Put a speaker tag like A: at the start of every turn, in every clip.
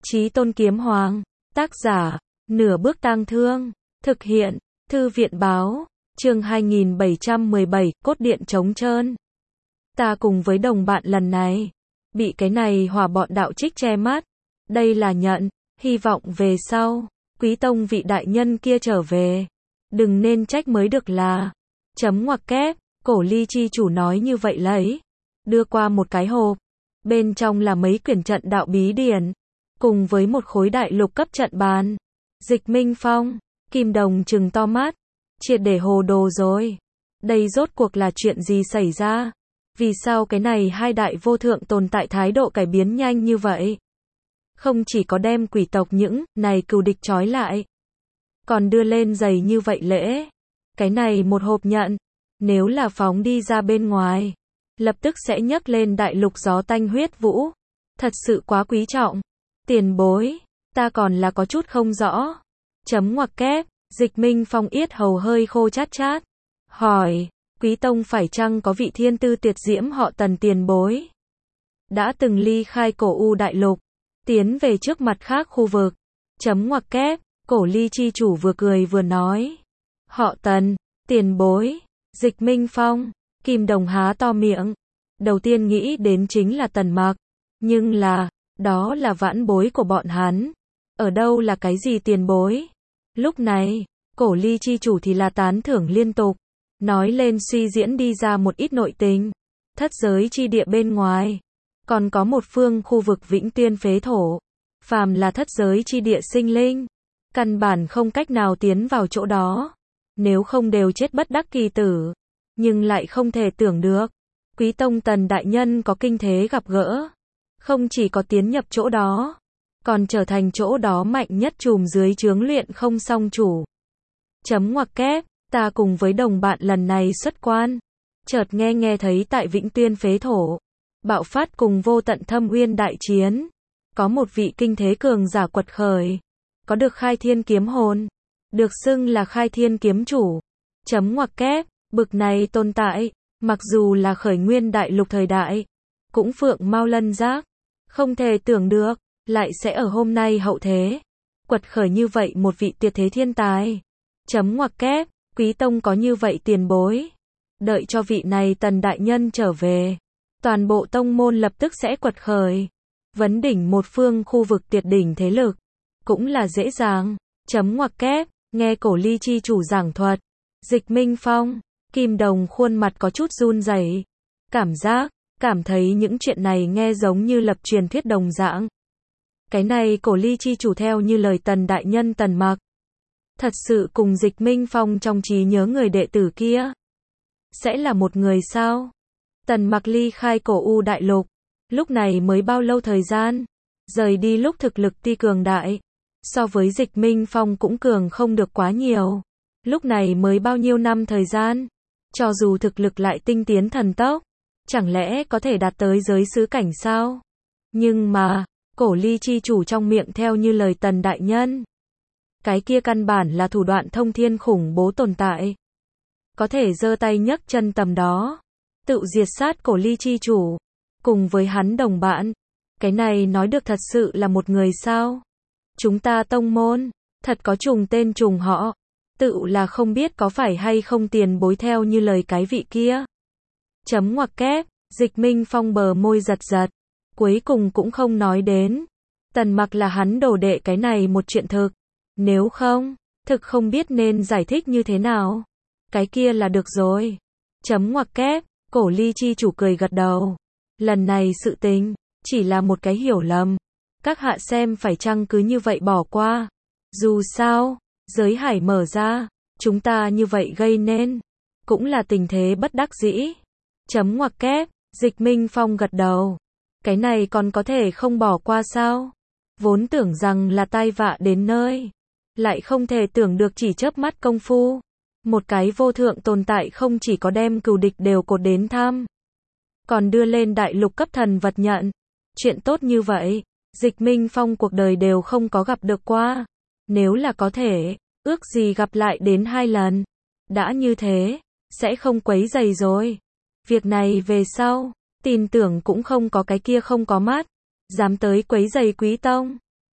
A: Chí Tôn Kiếm Hoàng. Tác giả, Nửa Bước Tang Thương. Thực hiện, Thư viện báo. Chương 2717, cốt điện trống trơn. Ta cùng với đồng bạn lần này, bị cái này hỏa bọn đạo trích che mắt. Đây là nhận, hy vọng về sau, Quý Tông vị đại nhân kia trở về. Đừng nên trách mới được là. Chấm ngoặc kép, Cổ Ly chi chủ nói như vậy lấy. Đưa qua một cái hộp. Bên trong là mấy quyển trận đạo bí điển. Cùng với một khối đại lục cấp trận bàn. Dịch Minh Phong, Kim Đồng trừng to mắt. Triệt để hồ đồ rồi. Đây rốt cuộc là chuyện gì xảy ra? Vì sao cái này hai đại vô thượng tồn tại thái độ cải biến nhanh như vậy? Không chỉ có đem quỷ tộc những này cừu địch trói lại, còn đưa lên giày như vậy lễ. Cái này một hộp nhận, nếu là phóng đi ra bên ngoài, lập tức sẽ nhấc lên đại lục gió tanh huyết vũ. Thật sự quá quý trọng. Tiền bối, ta còn là có chút không rõ. Chấm ngoặc kép, Dịch Minh Phong yết hầu hơi khô chát chát. Hỏi, Quý Tông phải chăng có vị thiên tư tuyệt diễm họ Tần tiền bối? Đã từng ly khai cổ u đại lục, tiến về trước mặt khác khu vực. Chấm ngoặc kép, Cổ Ly chi chủ vừa cười vừa nói. Họ Tần, tiền bối, Dịch Minh Phong, Kim Đồng há to miệng. Đầu tiên nghĩ đến chính là Tần Mặc. Nhưng là, đó là vãn bối của bọn hắn. Ở đâu là cái gì tiền bối? Lúc này, Cổ Ly chi chủ thì là tán thưởng liên tục. Nói lên suy diễn đi ra một ít nội tình. Thất giới chi địa bên ngoài. Còn có một phương khu vực Vĩnh Tuyên phế thổ. Phàm là thất giới chi địa sinh linh. Căn bản không cách nào tiến vào chỗ đó. Nếu không đều chết bất đắc kỳ tử. Nhưng lại không thể tưởng được. Quý Tông Tần đại nhân có kinh thế gặp gỡ. Không chỉ có tiến nhập chỗ đó. Còn trở thành chỗ đó mạnh nhất chùm dưới trướng luyện không song chủ. Chấm ngoặc kép, ta cùng với đồng bạn lần này xuất quan. Chợt nghe thấy tại Vĩnh Tuyên phế thổ. Bạo phát cùng vô tận thâm uyên đại chiến. Có một vị kinh thế cường giả quật khởi. Có được khai thiên kiếm hồn. Được xưng là khai thiên kiếm chủ. Chấm ngoặc kép, bực này tồn tại. Mặc dù là khởi nguyên đại lục thời đại. Cũng phượng mao lân giác. Không thể tưởng được. Lại sẽ ở hôm nay hậu thế. Quật khởi như vậy một vị tuyệt thế thiên tài. Chấm ngoặc kép, Quý Tông có như vậy tiền bối. Đợi cho vị này Tần đại nhân trở về. Toàn bộ tông môn lập tức sẽ quật khởi. Vấn đỉnh một phương khu vực tuyệt đỉnh thế lực. Cũng là dễ dàng. Chấm ngoặc kép, nghe Cổ Ly chi chủ giảng thuật. Dịch Minh Phong, Kim Đồng khuôn mặt có chút run rẩy. Cảm thấy những chuyện này nghe giống như lập truyền thuyết đồng dạng. Cái này Cổ Ly chi chủ theo như lời Tần đại nhân Tần Mặc. Thật sự cùng Dịch Minh Phong trong trí nhớ người đệ tử kia. Sẽ là một người sao? Tần Mặc ly khai cổ u đại lục. Lúc này mới bao lâu thời gian? Rời đi lúc thực lực ti cường đại. So với Dịch Minh Phong cũng cường không được quá nhiều. Lúc này mới bao nhiêu năm thời gian? Cho dù thực lực lại tinh tiến thần tốc. Chẳng lẽ có thể đạt tới giới xứ cảnh sao? Nhưng mà, Cổ Ly chi chủ trong miệng theo như lời Tần đại nhân. Cái kia căn bản là thủ đoạn thông thiên khủng bố tồn tại. Có thể giơ tay nhấc chân tầm đó. Tự diệt sát Cổ Ly chi chủ. Cùng với hắn đồng bạn. Cái này nói được thật sự là một người sao? Chúng ta tông môn. Thật có trùng tên trùng họ. Tự là không biết có phải hay không tiền bối theo như lời cái vị kia. Chấm ngoặc kép. Dịch Minh Phong bờ môi giật giật. Cuối cùng cũng không nói đến. Tần Mặc là hắn đồ đệ cái này một chuyện thực. Nếu không, thực không biết nên giải thích như thế nào. Cái kia là được rồi. Chấm ngoặc kép, Cổ Ly chi chủ cười gật đầu. Lần này sự tình, chỉ là một cái hiểu lầm. Các hạ xem phải chăng cứ như vậy bỏ qua. Dù sao, giới hải mở ra, chúng ta như vậy gây nên. Cũng là tình thế bất đắc dĩ. Chấm ngoặc kép, Dịch Minh Phong gật đầu. Cái này còn có thể không bỏ qua sao? Vốn tưởng rằng là tai vạ đến nơi. Lại không thể tưởng được chỉ chớp mắt công phu. Một cái vô thượng tồn tại không chỉ có đem cừu địch đều cột đến thăm. Còn đưa lên đại lục cấp thần vật nhận. Chuyện tốt như vậy, Dịch Minh Phong cuộc đời đều không có gặp được qua. Nếu là có thể, ước gì gặp lại đến 2 lần. Đã như thế, sẽ không quấy rầy rồi. Việc này về sau, tin tưởng cũng không có cái kia không có mắt. Dám tới quấy rầy Quý Tông.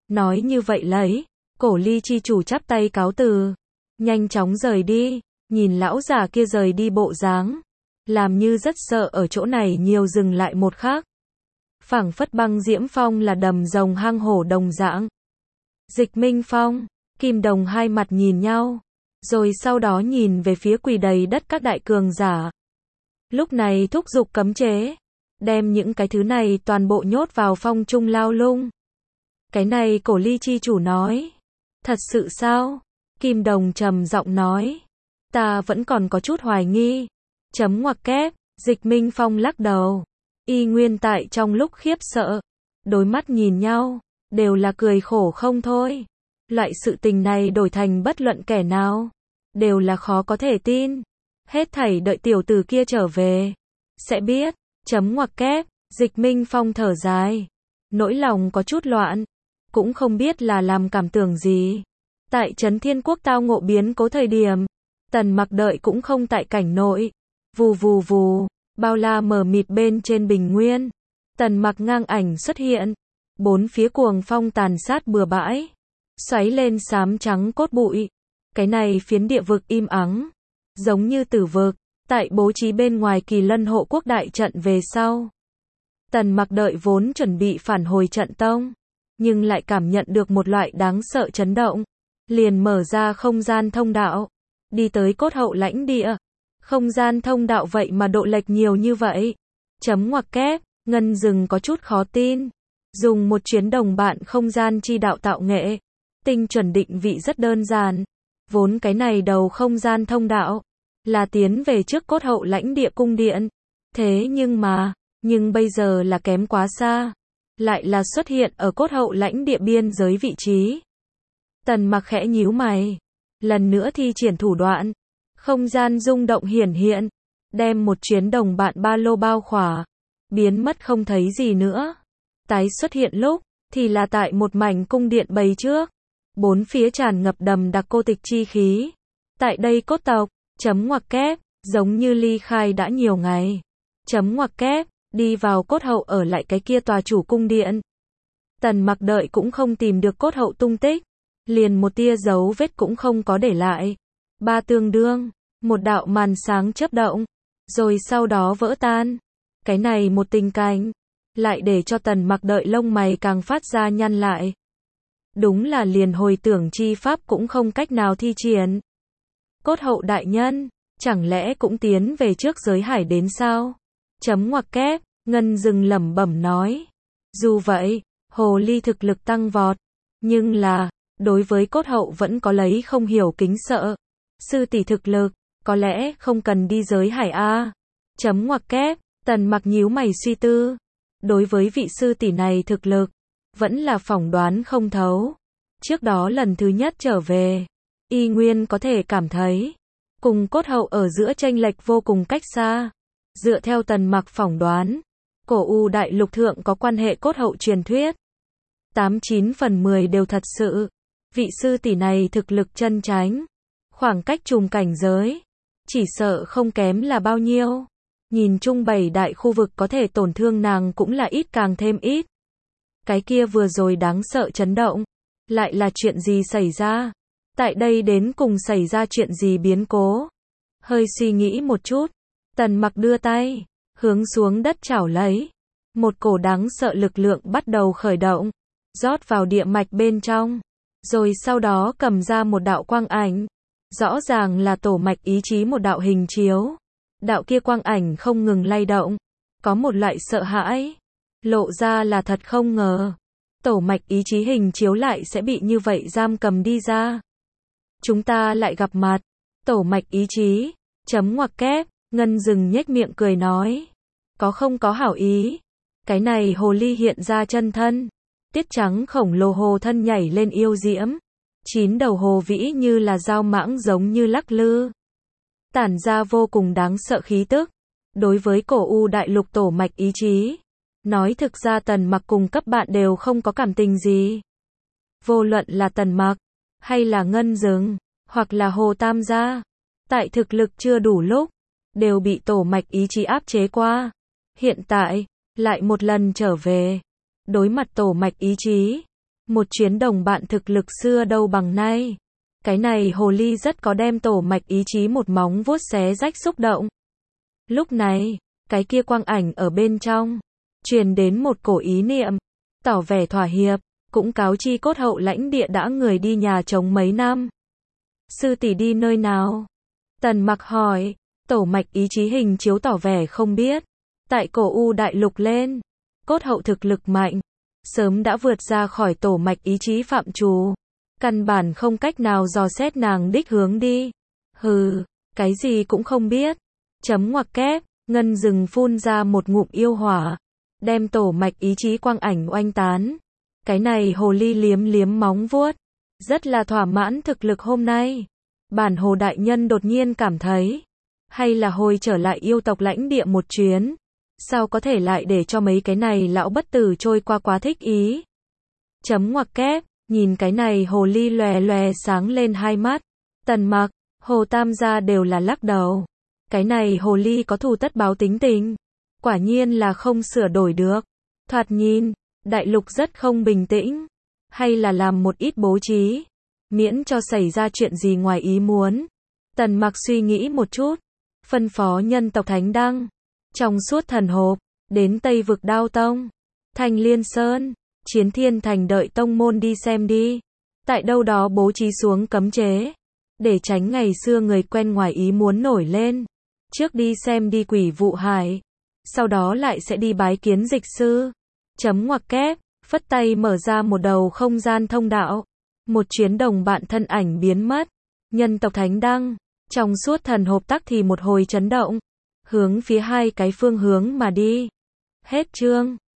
A: Nói như vậy lấy, Cổ Ly chi chủ chắp tay cáo từ, nhanh chóng rời đi, nhìn lão già kia rời đi bộ dáng, làm như rất sợ ở chỗ này nhiều dừng lại một khắc. Phảng phất Băng Diễm Phong là đầm rồng hang hổ đồng dạng. Dịch Minh Phong, Kim Đồng hai mặt nhìn nhau, rồi sau đó nhìn về phía quỳ đầy đất các đại cường giả. Lúc này thúc giục cấm chế, đem những cái thứ này toàn bộ nhốt vào phong trung lao lung. Cái này Cổ Ly chi chủ nói. Thật sự sao? Kim Đồng trầm giọng nói. Ta vẫn còn có chút hoài nghi. Chấm ngoặc kép, Dịch Minh Phong lắc đầu. Y Nguyên tại trong lúc khiếp sợ, đôi mắt nhìn nhau, đều là cười khổ không thôi. Loại sự tình này đổi thành bất luận kẻ nào, đều là khó có thể tin. Hết thảy đợi tiểu tử kia trở về, sẽ biết. Chấm ngoặc kép, Dịch Minh Phong thở dài. Nỗi lòng có chút loạn, cũng không biết là làm cảm tưởng gì. Tại Trấn Thiên Quốc tao ngộ biến cố thời điểm, Tần Mặc đợi cũng không tại cảnh nội. Vù vù vù, bao la mờ mịt bên trên bình nguyên. Tần Mặc ngang ảnh xuất hiện. Bốn phía cuồng phong tàn sát bừa bãi, xoáy lên xám trắng cốt bụi. Cái này phiến địa vực im ắng, giống như tử vực. Tại bố trí bên ngoài Kỳ Lân hộ quốc đại trận về sau, Tần Mặc đợi vốn chuẩn bị phản hồi trận tông, nhưng lại cảm nhận được một loại đáng sợ chấn động, liền mở ra không gian thông đạo, đi tới cốt hậu lãnh địa. Không gian thông đạo vậy mà độ lệch nhiều như vậy. Chấm ngoặc kép, Ngân Dừng có chút khó tin. Dùng một chuyến đồng bạn không gian chi đạo tạo nghệ, tinh chuẩn định vị rất đơn giản. Vốn cái này đầu không gian thông đạo là tiến về trước cốt hậu lãnh địa cung điện. Thế nhưng bây giờ là kém quá xa, lại là xuất hiện ở cốt hậu lãnh địa biên giới vị trí. Tần Mặc khẽ nhíu mày, lần nữa thi triển thủ đoạn, không gian rung động hiển hiện, đem một chuyến đồng bạn ba lô bao khỏa, biến mất không thấy gì nữa. Tái xuất hiện lúc thì là tại một mảnh cung điện bầy trước, bốn phía tràn ngập đầm đặc cô tịch chi khí. Tại đây cốt tộc, chấm ngoặc kép, giống như ly khai đã nhiều ngày. Chấm ngoặc kép, đi vào cốt hậu ở lại cái kia tòa chủ cung điện. Tần Mặc đợi cũng không tìm được cốt hậu tung tích, liền một tia dấu vết cũng không có để lại. Ba tương đương, một đạo màn sáng chớp động, rồi sau đó vỡ tan. Cái này một tình cảnh, lại để cho Tần Mặc đợi lông mày càng phát ra nhăn lại. Đúng là liền hồi tưởng chi pháp cũng không cách nào thi triển. Cốt hậu đại nhân, chẳng lẽ cũng tiến về trước giới hải đến sao? Chấm ngoặc kép, Ngân Dừng lẩm bẩm nói. Dù vậy, hồ ly thực lực tăng vọt, nhưng là, đối với cốt hậu vẫn có lấy không hiểu kính sợ. Sư tỷ thực lực, có lẽ không cần đi giới hải a. Chấm ngoặc kép, Tần Mặc nhíu mày suy tư. Đối với vị sư tỷ này thực lực, vẫn là phỏng đoán không thấu. Trước đó lần thứ nhất trở về, Y Nguyên có thể cảm thấy, cùng cốt hậu ở giữa chênh lệch vô cùng cách xa. Dựa theo Tần Mặc phỏng đoán, cổ U đại lục thượng có quan hệ cốt hậu truyền thuyết. 89 phần 10 đều thật sự. Vị sư tỷ này thực lực chân chánh, khoảng cách trùng cảnh giới, chỉ sợ không kém là bao nhiêu. Nhìn chung 7 đại khu vực có thể tổn thương nàng cũng là ít càng thêm ít. Cái kia vừa rồi đáng sợ chấn động, lại là chuyện gì xảy ra? Tại đây đến cùng xảy ra chuyện gì biến cố? Hơi suy nghĩ một chút, Tần Mặc đưa tay, hướng xuống đất chảo lấy. Một cổ đáng sợ lực lượng bắt đầu khởi động, rót vào địa mạch bên trong. Rồi sau đó cầm ra một đạo quang ảnh. Rõ ràng là tổ mạch ý chí một đạo hình chiếu. Đạo kia quang ảnh không ngừng lay động. Có một loại sợ hãi. Lộ ra là thật không ngờ. Tổ mạch ý chí hình chiếu lại sẽ bị như vậy giam cầm đi ra. Chúng ta lại gặp mặt. Tổ mạch ý chí. Chấm ngoặc kép. Ngân Dừng nhếch miệng cười nói. Có không có hảo ý. Cái này hồ ly hiện ra chân thân. Tiết trắng khổng lồ hồ thân nhảy lên yêu diễm. 9 đầu hồ vĩ như là dao mãng giống như lắc lư. Tản ra vô cùng đáng sợ khí tức. Đối với cổ U đại lục tổ mạch ý chí, nói thực ra Tần Mặc cùng cấp bạn đều không có cảm tình gì. Vô luận là Tần Mặc, hay là Ngân Dừng, hoặc là Hồ Tam gia, tại thực lực chưa đủ lúc, đều bị tổ mạch ý chí áp chế qua. Hiện tại, lại một lần trở về, đối mặt tổ mạch ý chí, Một chuyến đồng bạn thực lực xưa đâu bằng nay. Cái này hồ ly rất có đem tổ mạch ý chí một móng vuốt xé rách xúc động. Lúc này, cái kia quang ảnh ở bên trong, truyền đến một cổ ý niệm, tỏ vẻ thỏa hiệp, cũng cáo chi cốt hậu lãnh địa đã người đi nhà trống mấy năm. Sư tỷ đi nơi nào? Tần Mặc hỏi, tổ mạch ý chí hình chiếu tỏ vẻ không biết. Tại cổ U đại lục lên, cốt hậu thực lực mạnh, sớm đã vượt ra khỏi tổ mạch ý chí phạm trù. Căn bản không cách nào dò xét nàng đích hướng đi. Hừ, cái gì cũng không biết. Chấm ngoặc kép, ngân rừng phun ra một ngụm yêu hỏa, đem tổ mạch ý chí quang ảnh oanh tán. Cái này hồ ly liếm liếm móng vuốt, rất là thỏa mãn thực lực hôm nay. Bản hồ đại nhân đột nhiên cảm thấy, hay là hồi trở lại yêu tộc lãnh địa một chuyến. Sao có thể lại để cho mấy cái này lão bất tử trôi qua quá thích ý. Chấm ngoặc kép, nhìn cái này hồ ly lòe lòe sáng lên hai mắt. Tần Mặc, Hồ Tam gia đều là lắc đầu. Cái này hồ ly có thù tất báo tính tình. Quả nhiên là không sửa đổi được. Thoạt nhìn, đại lục rất không bình tĩnh. Hay là làm một ít bố trí, miễn cho xảy ra chuyện gì ngoài ý muốn. Tần Mặc suy nghĩ một chút, phân phó nhân tộc Thánh Đăng, trong suốt thần hộp, đến Tây vực Đao Tông, Thanh Liên Sơn, Chiến Thiên Thành đợi tông môn đi xem đi. Tại đâu đó bố trí xuống cấm chế, để tránh ngày xưa người quen ngoài ý muốn nổi lên. Trước đi xem đi Quỷ Vụ Hải, sau đó lại sẽ đi bái kiến dịch sư. Chấm ngoặc kép, phất tay mở ra một đầu không gian thông đạo. Một chuyến đồng bạn thân ảnh biến mất. Nhân tộc Thánh Đăng, trong suốt thần hộp tắc thì một hồi chấn động, hướng phía hai cái phương hướng mà đi. Hết chương.